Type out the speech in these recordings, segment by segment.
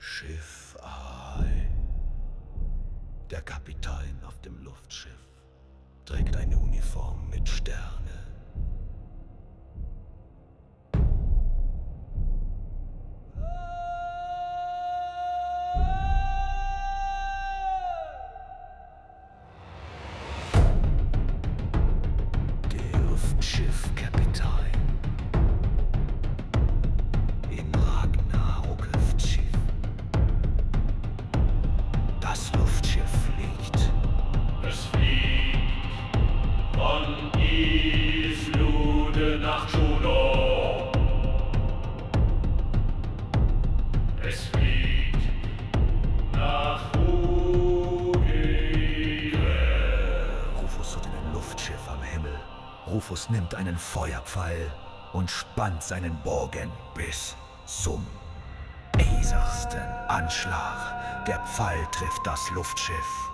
Schiff Ahai. Der Kapitän auf dem Luftschiff trägt eine Uniform mit Sterne. Der Luftschiffkapitän in Ragnarok-Schiff. Das Luftschiff fliegt. Es fliegt von Islude nach Juno. Es fliegt nach Rugire. Rufus hat ein Luftschiff am Himmel. Rufus nimmt einen Feuerpfeil und spannt seinen Bogen bis zum äußersten Anschlag. Der Pfeil trifft das Luftschiff.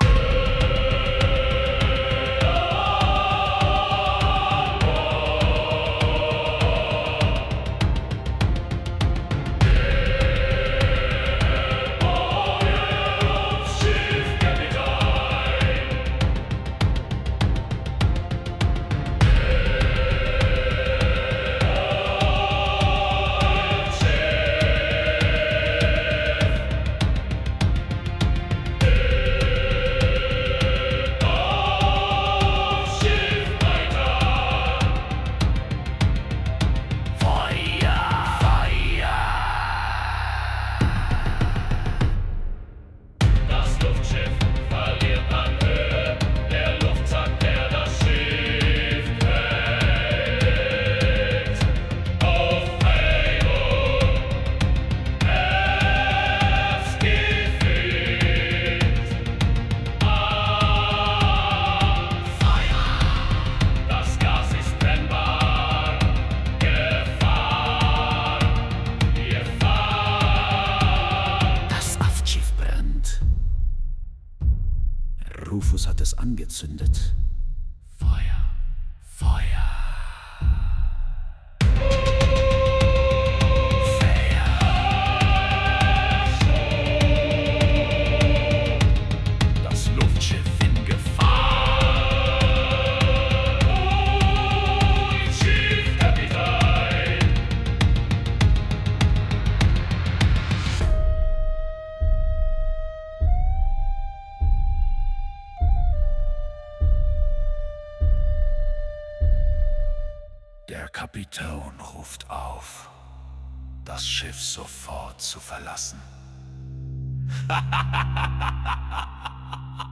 Rufus hat es angezündet. Feuer, Feuer. Das Luftschiff in Gefahr. Schiffkapitän. Der Kapitän ruft auf, das Schiff sofort zu verlassen.